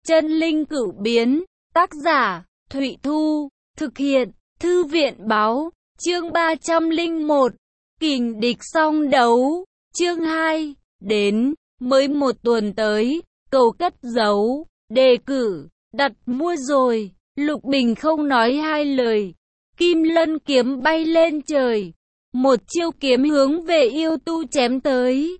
Chân linh cửu biến, tác giả, Thụy Thu, thực hiện, Thư viện báo, chương 301, kình địch song đấu, chương 2, đến, mới một tuần tới, cầu cất giấu, đề cử, đặt mua rồi, Lục Bình không nói hai lời, kim lân kiếm bay lên trời, một chiêu kiếm hướng về yêu tu chém tới.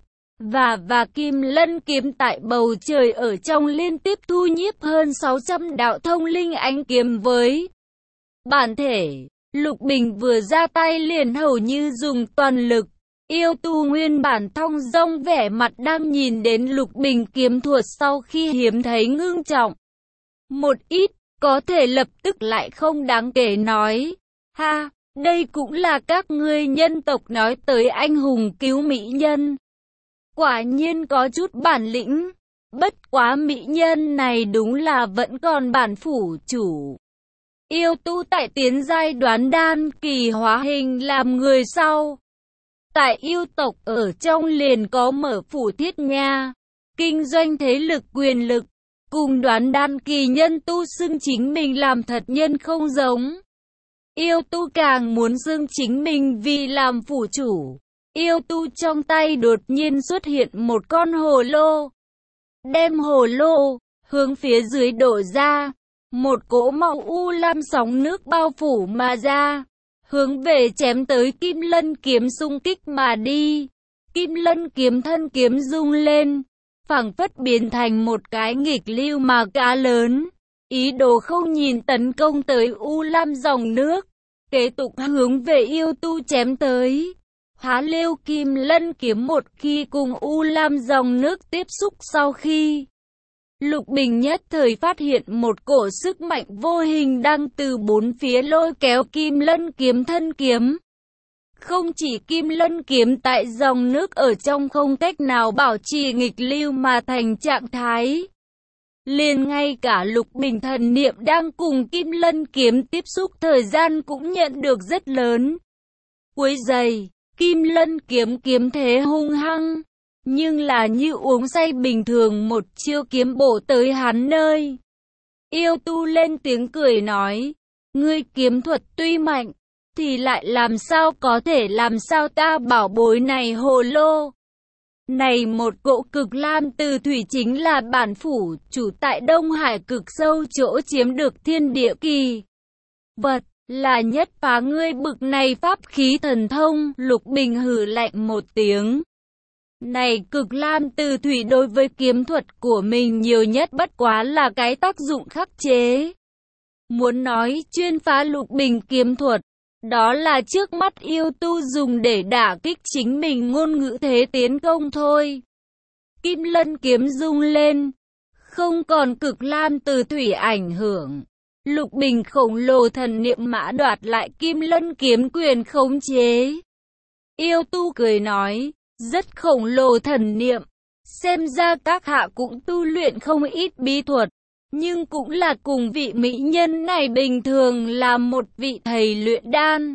Và kim lân kiếm tại bầu trời ở trong liên tiếp thu nhiếp hơn 600 đạo thông linh ánh kiếm với bản thể. Lục Bình vừa ra tay liền hầu như dùng toàn lực. Yêu tu nguyên bản thong dong vẻ mặt đang nhìn đến Lục Bình kiếm thuật sau khi hiếm thấy ngưng trọng một ít, có thể lập tức lại không đáng kể nói. Ha, đây cũng là các ngươi nhân tộc nói tới anh hùng cứu mỹ nhân. Quả nhiên có chút bản lĩnh, bất quá mỹ nhân này đúng là vẫn còn bản phủ chủ. Yêu tu tại tiến giai đoán đan kỳ hóa hình làm người sau. Tại yêu tộc ở trong liền có mở phủ thiết nha, kinh doanh thế lực quyền lực, cùng đoán đan kỳ nhân tu xưng chính mình làm thật nhân không giống. Yêu tu càng muốn xưng chính mình vì làm phủ chủ. Yêu tu trong tay đột nhiên xuất hiện một con hồ lô. Đem hồ lô hướng phía dưới đổ ra. Một cỗ màu u lam sóng nước bao phủ mà ra. Hướng về chém tới kim lân kiếm xung kích mà đi. Kim lân kiếm thân kiếm rung lên. Phảng phất biến thành một cái nghịch lưu mà cá lớn. Ý đồ không nhìn tấn công tới u lam dòng nước. Kế tục hướng về yêu tu chém tới. Há liêu kim lân kiếm một khi cùng u lam dòng nước tiếp xúc sau khi Lục Bình nhất thời phát hiện một cổ sức mạnh vô hình đang từ bốn phía lôi kéo kim lân kiếm thân kiếm. Không chỉ kim lân kiếm tại dòng nước ở trong không cách nào bảo trì nghịch lưu mà thành trạng thái. Liền ngay cả Lục Bình thần niệm đang cùng kim lân kiếm tiếp xúc thời gian cũng nhận được rất lớn quấy rầy. Kim lân kiếm kiếm thế hung hăng, nhưng là như uống say bình thường một chiêu kiếm bổ tới hắn nơi. Yêu tu lên tiếng cười nói, ngươi kiếm thuật tuy mạnh, thì lại làm sao có thể làm sao ta bảo bối này hồ lô. Này một cỗ cực lam từ thủy chính là bản phủ chủ tại Đông Hải cực sâu chỗ chiếm được thiên địa kỳ vật. Là nhất phá ngươi bực này pháp khí thần thông. Lục Bình hừ lạnh một tiếng. Này cực lam từ thủy đối với kiếm thuật của mình nhiều nhất bất quá là cái tác dụng khắc chế. Muốn nói chuyên phá Lục Bình kiếm thuật, đó là trước mắt yêu tu dùng để đả kích chính mình ngôn ngữ thế tiến công thôi. Kim lân kiếm rung lên, không còn cực lam từ thủy ảnh hưởng. Lục Bình khổng lồ thần niệm mã đoạt lại kim lân kiếm quyền khống chế. Yêu tu cười nói, rất khổng lồ thần niệm. Xem ra các hạ cũng tu luyện không ít bí thuật, nhưng cũng là cùng vị mỹ nhân này bình thường là một vị thầy luyện đan.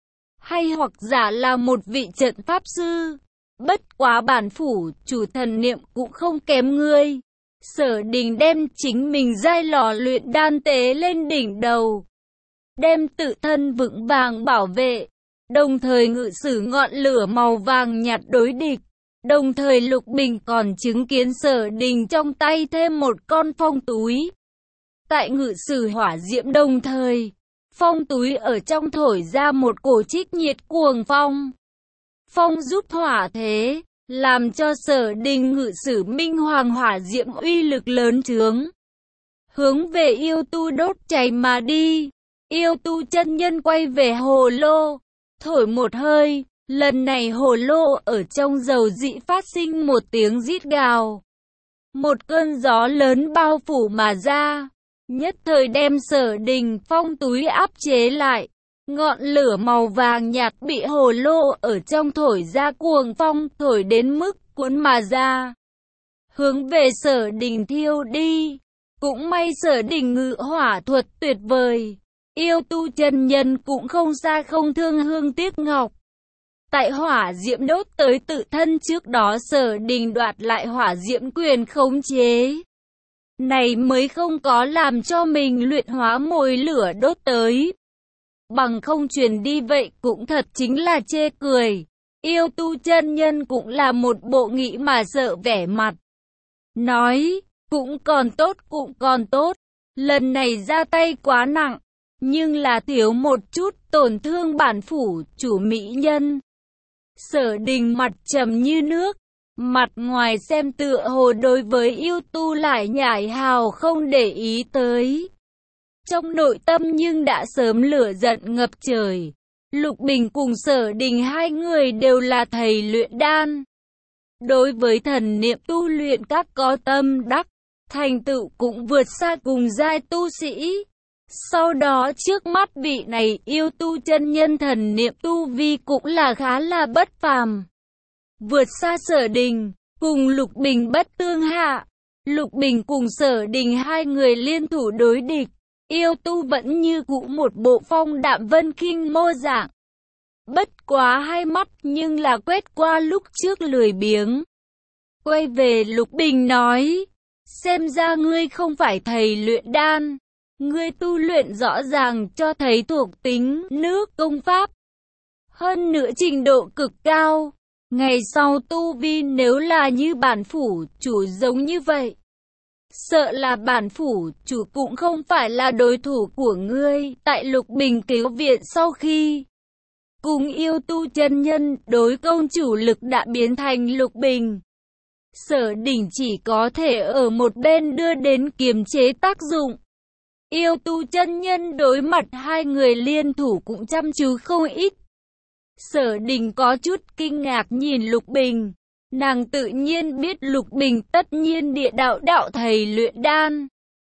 Hay hoặc giả là một vị trận pháp sư. Bất quá bản phủ chủ thần niệm cũng không kém ngươi. Sở Đình đem chính mình giai lò luyện đan tế lên đỉnh đầu, đem tự thân vững vàng bảo vệ, đồng thời ngự sử ngọn lửa màu vàng nhạt đối địch. Đồng thời Lục Bình còn chứng kiến Sở Đình trong tay thêm một con phong túi. Tại ngự sử hỏa diễm đồng thời, phong túi ở trong thổi ra một cổ trích nhiệt cuồng phong. Phong giúp hỏa thế, làm cho Sở Đình ngự sử minh hoàng hỏa diễm uy lực lớn trướng. Hướng về yêu tu đốt cháy mà đi. Yêu tu chân nhân quay về hồ lô, thổi một hơi. Lần này hồ lô ở trong dầu dị phát sinh một tiếng rít gào. Một cơn gió lớn bao phủ mà ra, nhất thời đem Sở Đình phong túi áp chế lại. Ngọn lửa màu vàng nhạt bị hồ lô ở trong thổi ra cuồng phong, thổi đến mức cuốn mà ra, hướng về Sở Đình thiêu đi. Cũng may Sở Đình ngự hỏa thuật tuyệt vời, yêu tu chân nhân cũng không xa không thương hương tiếc ngọc. Tại hỏa diễm đốt tới tự thân trước đó Sở Đình đoạt lại hỏa diễm quyền khống chế. này mới không có làm cho mình luyện hóa mồi lửa đốt tới. Bằng không truyền đi vậy cũng thật chính là chê cười. Yêu tu chân nhân cũng là một bộ nghĩ mà sợ vẻ mặt. Nói, cũng còn tốt. Lần này ra tay quá nặng, nhưng là thiếu một chút tổn thương bản phủ chủ mỹ nhân. Sở Đình mặt trầm như nước, mặt ngoài xem tựa hồ đối với yêu tu lại nhải hào không để ý tới. Trong nội tâm nhưng đã sớm lửa giận ngập trời. Lục Bình cùng Sở Đình hai người đều là thầy luyện đan. Đối với thần niệm tu luyện các có tâm đắc, thành tựu cũng vượt xa cùng giai tu sĩ. Sau đó trước mắt vị này yêu tu chân nhân thần niệm tu vi cũng là khá là bất phàm. Vượt xa Sở Đình, cùng Lục Bình bất tương hạ. Lục Bình cùng Sở Đình hai người liên thủ đối địch. Yêu tu vẫn như cũ một bộ phong đạm vân khinh mô dạng. Bất quá hai mắt nhưng là quét qua lúc trước lười biếng. Quay về Lục Bình nói, xem ra ngươi không phải thầy luyện đan. Ngươi tu luyện rõ ràng cho thấy thuộc tính nước công pháp. Hơn nữa trình độ cực cao. Ngày sau tu vi nếu là như bản phủ chủ giống như vậy, sợ là bản phủ chủ cũng không phải là đối thủ của ngươi. Tại Lục Bình cứu viện sau khi cùng yêu tu chân nhân đối công chủ lực đã biến thành Lục Bình, Sở Đình chỉ có thể ở một bên đưa đến kiềm chế tác dụng. Yêu tu chân nhân đối mặt hai người liên thủ cũng chăm chú không ít. Sở Đình có chút kinh ngạc nhìn Lục Bình. Nàng tự nhiên biết Lục Bình tất nhiên địa đạo thầy luyện đan.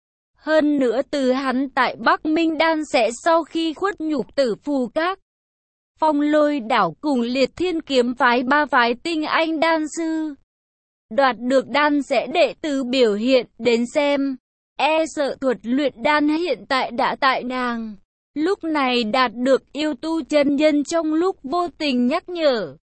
Hơn nữa từ hắn tại Bắc Minh Đan sẽ sau khi khuất nhục Tử Phù Các, Phong Lôi đảo cùng Liệt Thiên kiếm phái ba phái tinh anh đan sư, đoạt được đan sẽ đệ tử biểu hiện đến xem. E sợ thuật luyện đan hiện tại đã tại nàng. Lúc này đạt được yêu tu chân nhân trong lúc vô tình nhắc nhở.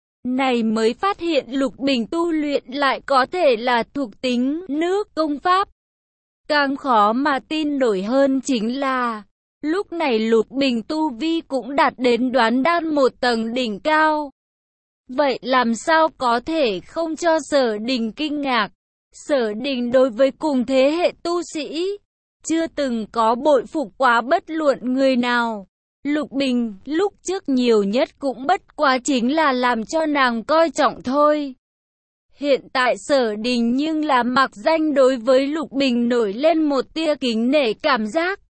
Này mới phát hiện Lục Bình tu luyện lại có thể là thuộc tính nước công pháp. Càng khó mà tin nổi hơn chính là, lúc này Lục Bình tu vi cũng đạt đến đoán đan một tầng đỉnh cao. Vậy làm sao có thể không cho Sở Đình kinh ngạc? Sở Đình đối với cùng thế hệ tu sĩ, chưa từng có bội phục quá bất luận người nào. Lục Bình lúc trước nhiều nhất cũng bất quá chính là làm cho nàng coi trọng thôi. Hiện tại Sở Đình nhưng là mặc danh đối với Lục Bình nổi lên một tia kính nể cảm giác.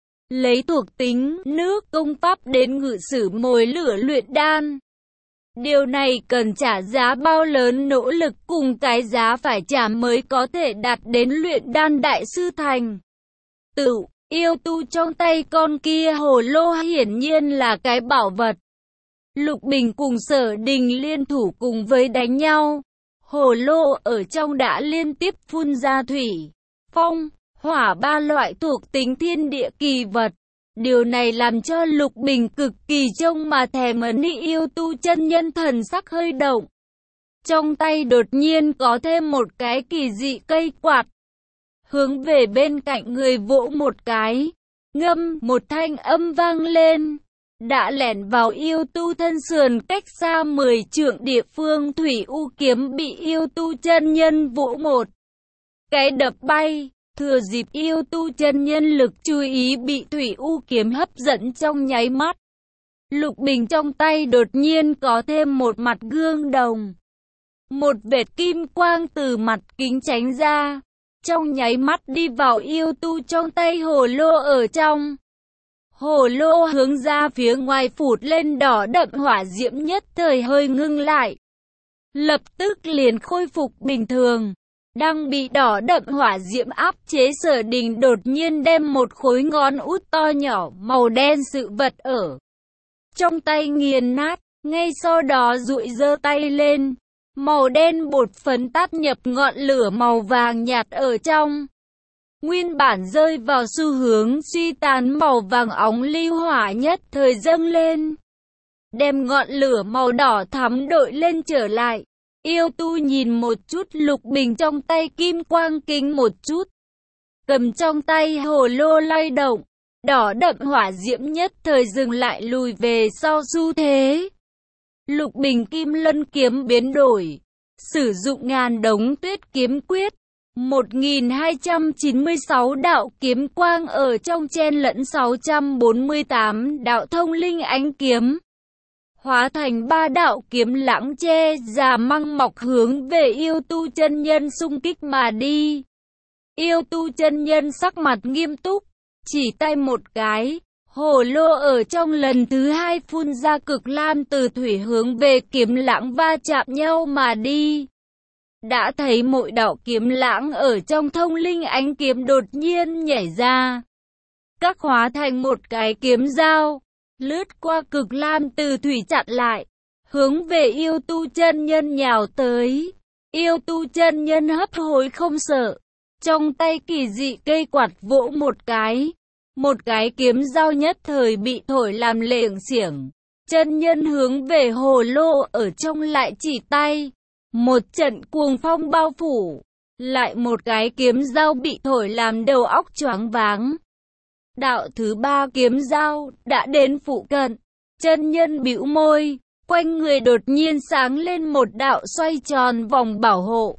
Lấy thuộc tính nước công pháp đến ngự sử mồi lửa luyện đan. Điều này cần trả giá bao lớn nỗ lực cùng cái giá phải trả mới có thể đạt đến luyện đan đại sư thành tựu. Yêu tu trong tay con kia hồ lô hiển nhiên là cái bảo vật. Lục Bình cùng Sở Đình liên thủ cùng với đánh nhau. Hồ lô ở trong đã liên tiếp phun ra thủy, phong, hỏa ba loại thuộc tính thiên địa kỳ vật. Điều này làm cho Lục Bình cực kỳ trông mà thèm ấn. Yêu tu chân nhân thần sắc hơi động. Trong tay đột nhiên có thêm một cái kỳ dị cây quạt. Hướng về bên cạnh người vỗ một cái. Ngâm một thanh âm vang lên. Đã lẻn vào yêu tu thân sườn cách xa 10 trượng địa phương. Thủy u kiếm bị yêu tu chân nhân vỗ một cái đập bay. Thừa dịp yêu tu chân nhân lực chú ý bị thủy u kiếm hấp dẫn trong nháy mắt. Lục Bình trong tay đột nhiên có thêm một mặt gương đồng. Một vệt kim quang từ mặt kính tránh ra. Trong nháy mắt đi vào yêu tu trong tay hồ lô ở trong. Hồ lô hướng ra phía ngoài phụt lên đỏ đậm, hỏa diễm nhất thời hơi ngưng lại. Lập tức liền khôi phục bình thường. Đang bị đỏ đậm hỏa diễm áp chế, Sở Đình đột nhiên đem một khối ngón út to nhỏ màu đen sự vật ở trong tay nghiền nát. Ngay sau đó duỗi giơ tay lên. Màu đen bột phấn tát nhập ngọn lửa màu vàng nhạt ở trong. Nguyên bản rơi vào xu hướng suy tán màu vàng óng lưu hỏa nhất thời dâng lên. Đem ngọn lửa màu đỏ thắm đội lên trở lại. Yêu tu nhìn một chút Lục Bình trong tay kim quang kính một chút. cầm trong tay hồ lô lay động, đỏ đậm hỏa diễm nhất thời dừng lại lùi về sau xu thế. Lục bình kim lân kiếm biến đổi, sử dụng ngàn đống tuyết kiếm quyết, 1296 đạo kiếm quang ở trong chen lẫn 648 đạo thông linh ánh kiếm, hóa thành 3 đạo kiếm lãng che già măng mọc hướng về Yêu Tu chân nhân xung kích mà đi. Yêu Tu chân nhân sắc mặt nghiêm túc, chỉ tay một cái, hồ lô ở trong lần thứ 2 phun ra cực lam từ thủy hướng về kiếm lãng va chạm nhau mà đi. Đã thấy mỗi đạo kiếm lãng ở trong thông linh ánh kiếm đột nhiên nhảy ra, các hóa thành một cái kiếm dao, lướt qua cực lam từ thủy chặn lại, hướng về Yêu Tu chân nhân nhào tới. Yêu Tu chân nhân hấp hối không sợ, trong tay kỳ dị cây quạt vỗ một cái kiếm dao nhất thời bị thổi làm lệch xiềng. Chân nhân hướng về hồ lô ở trong lại chỉ tay, một trận cuồng phong bao phủ, lại một cái kiếm dao bị thổi làm đầu óc choáng váng. Đạo thứ 3 kiếm dao đã đến phụ cận, chân nhân bĩu môi, quanh người đột nhiên sáng lên một đạo xoay tròn vòng bảo hộ.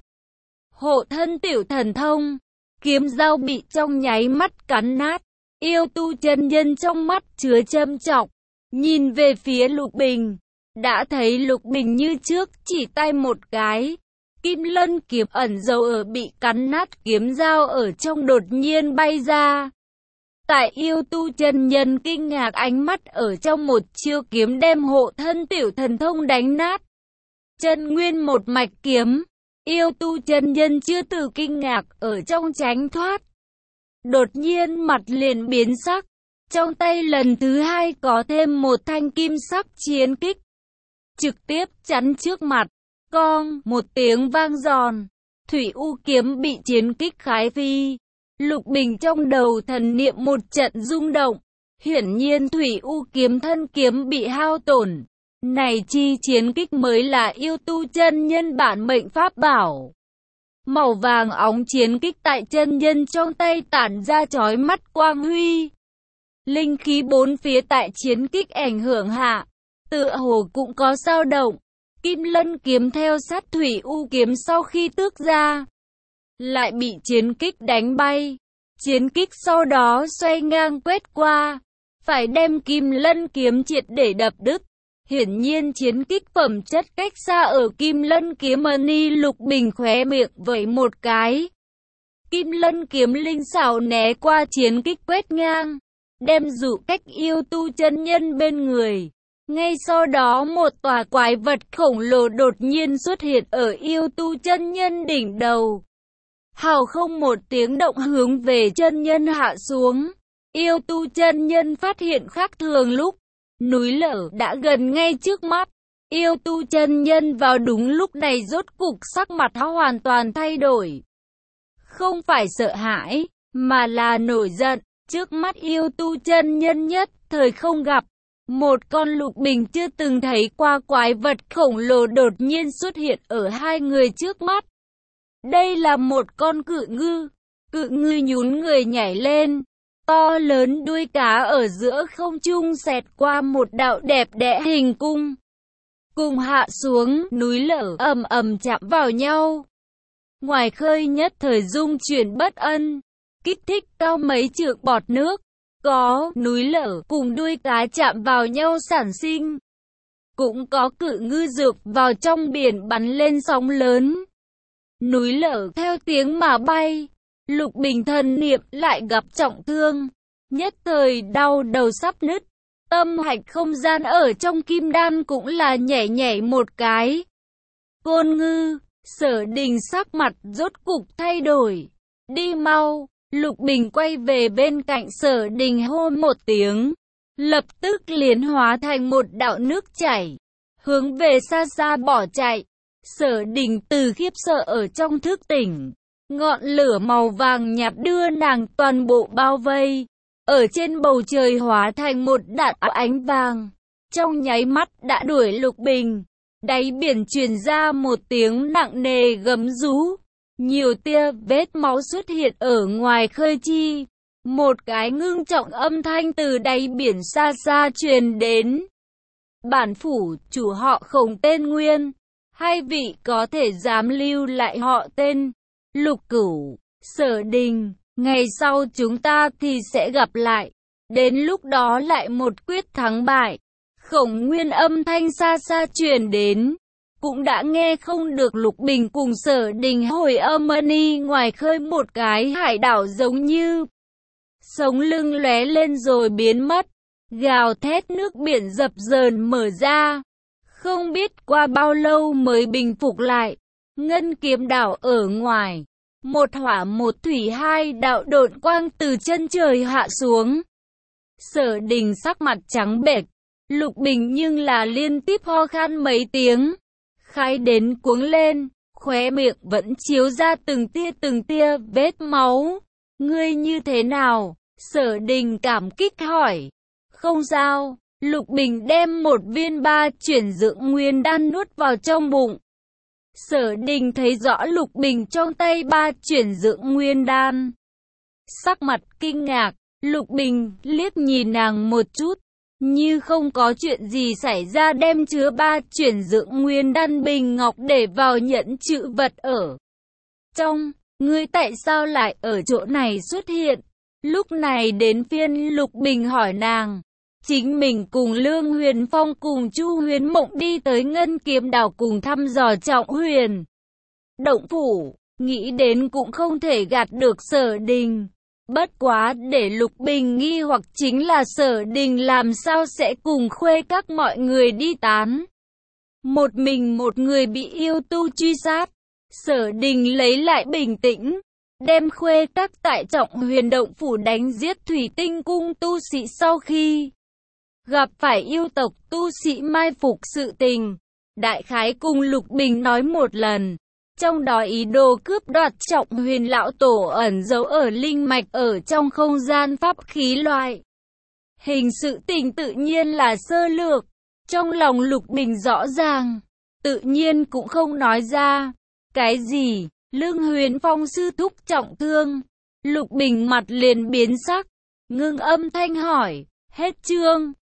Hộ thân tiểu thần thông, kiếm dao bị trong nháy mắt cắn nát. Yêu Tu chân nhân trong mắt chứa châm chọc, nhìn về phía Lục Bình, đã thấy Lục Bình như trước chỉ tay một cái, kim lân kiếm ẩn dấu ở bị cắn nát kiếm dao ở trong đột nhiên bay ra. Tại Yêu Tu chân nhân kinh ngạc ánh mắt ở trong một chiêu kiếm đem hộ thân tiểu thần thông đánh nát. Chân nguyên một mạch kiếm, Yêu Tu chân nhân chưa từ kinh ngạc ở trong tránh thoát. Đột nhiên mặt liền biến sắc, trong tay lần thứ 2 có thêm một thanh kim sắc chiến kích, trực tiếp chắn trước mặt. Cong, một tiếng vang giòn, thủy u kiếm bị chiến kích khái phi. Lục Bình trong đầu thần niệm một trận rung động, hiển nhiên thủy u kiếm thân kiếm bị hao tổn. Này chi chiến kích mới là Yêu Tu chân nhân bản mệnh pháp bảo. Màu vàng óng chiến kích tại chân nhân trong tay tản ra chói mắt quang huy. Linh khí bốn phía tại chiến kích ảnh hưởng hạ, tựa hồ cũng có dao động. Kim lân kiếm theo sát thủy u kiếm sau khi tước ra, lại bị chiến kích đánh bay. Chiến kích sau đó xoay ngang quét qua, phải đem kim lân kiếm triệt để đập đứt. Hiển nhiên chiến kích phẩm chất cách xa ở kim lân kiếm ni. Lục Bình khóe miệng vẩy một cái. Kim lân kiếm linh xảo né qua chiến kích quét ngang, đem dụ cách Yêu Tu chân nhân bên người. Ngay sau đó một tòa quái vật khổng lồ đột nhiên xuất hiện ở Yêu Tu chân nhân đỉnh đầu. Hào không một tiếng động hướng về chân nhân hạ xuống. Yêu Tu chân nhân phát hiện khác thường lúc núi lở đã gần ngay trước mắt. Yêu Tu chân nhân vào đúng lúc này rốt cục sắc mặt hoàn toàn thay đổi. Không phải sợ hãi, mà là nổi giận. Trước mắt Yêu Tu chân nhân nhất thời không gặp. Một con Lục Bình chưa từng thấy qua quái vật khổng lồ đột nhiên xuất hiện ở hai người trước mắt. Đây là một con cự ngư nhún người nhảy lên. To lớn đuôi cá ở giữa không trung xẹt qua một đạo đẹp đẽ hình cung. Cùng hạ xuống, núi lở ầm ầm chạm vào nhau. Ngoài khơi nhất thời dung chuyển bất ân, kích thích cao mấy trượng bọt nước. Có núi lở cùng đuôi cá chạm vào nhau sản sinh. Cũng có cự ngư dược vào trong biển bắn lên sóng lớn. Núi lở theo tiếng mà bay. Lục Bình thần niệm lại gặp trọng thương, nhất thời đau đầu sắp nứt. Tâm hạch không gian ở trong kim đan cũng là nhảy nhảy một cái. Côn Ngư, Sở Đình sắc mặt rốt cục thay đổi. Đi mau. Lục Bình quay về bên cạnh Sở Đình hô một tiếng, lập tức liền hóa thành một đạo nước chảy, hướng về xa xa bỏ chạy. Sở Đình từ khiếp sợ ở trong thức tỉnh, ngọn lửa màu vàng nhạt đưa nàng toàn bộ bao vây, ở trên bầu trời hóa thành một đạn ánh vàng, trong nháy mắt đã đuổi Lục Bình. Đáy biển truyền ra một tiếng nặng nề gầm rú, nhiều tia vết máu xuất hiện ở ngoài khơi chi. Một cái ngưng trọng âm thanh từ đáy biển xa xa truyền đến. Bản phủ, chủ họ Khổng tên Nguyên, hai vị có thể dám lưu lại họ tên Lục Cửu, Sở Đình, ngày sau chúng ta thì sẽ gặp lại. Đến lúc đó lại một quyết thắng bại. Khổng Nguyên âm thanh xa xa truyền đến. Cũng đã nghe không được Lục Bình cùng Sở Đình hồi âm ni ngoài khơi một cái hải đảo giống như sống lưng lóe lên rồi biến mất. Gào thét nước biển dập dờn mở ra. Không biết qua bao lâu mới bình phục lại. Ngân Kiếm đảo ở ngoài. Một hỏa một thủy hai đạo độn quang từ chân trời hạ xuống. Sở Đình sắc mặt trắng bệch. Lục Bình nhưng là liên tiếp ho khan mấy tiếng. Khai đến cuống lên. Khóe miệng vẫn chiếu ra từng tia vết máu. Ngươi như thế nào? Sở Đình cảm kích hỏi. Không sao. Lục Bình đem một viên 3 chuyển dưỡng nguyên đan nuốt vào trong bụng. Sở Đình thấy rõ Lục Bình trong tay 3 chuyển dưỡng nguyên đan. Sắc mặt kinh ngạc, Lục Bình liếc nhìn nàng một chút, như không có chuyện gì xảy ra đem chứa 3 chuyển dưỡng nguyên đan bình ngọc để vào nhẫn trữ vật ở trong. Ngươi tại sao lại ở chỗ này xuất hiện? Lúc này đến phiên Lục Bình hỏi nàng. Chính mình cùng Lương Huyền Phong cùng Chu Huyền Mộng đi tới Ngân Kiếm đảo cùng thăm dò Trọng Huyền động phủ, nghĩ đến cũng không thể gạt được Sở Đình. Bất quá để Lục Bình nghi hoặc chính là Sở Đình làm sao sẽ cùng Khuê Các mọi người đi tán. Một mình một người bị yêu tu truy sát. Sở Đình lấy lại bình tĩnh, đem Khuê Các tại Trọng Huyền động phủ đánh giết Thủy Tinh cung tu sĩ sau khi gặp phải yêu tộc tu sĩ mai phục sự tình. Đại khái cùng Lục Bình nói một lần. Trong đó ý đồ cướp đoạt Trọng Huyền lão tổ ẩn giấu ở linh mạch ở trong không gian pháp khí loại. Hình sự tình tự nhiên là sơ lược. Trong lòng Lục Bình rõ ràng. Tự nhiên cũng không nói ra. Cái gì? Lương Huyền Phong sư thúc trọng thương. Lục Bình mặt liền biến sắc. Ngưng âm thanh hỏi. Hết chương.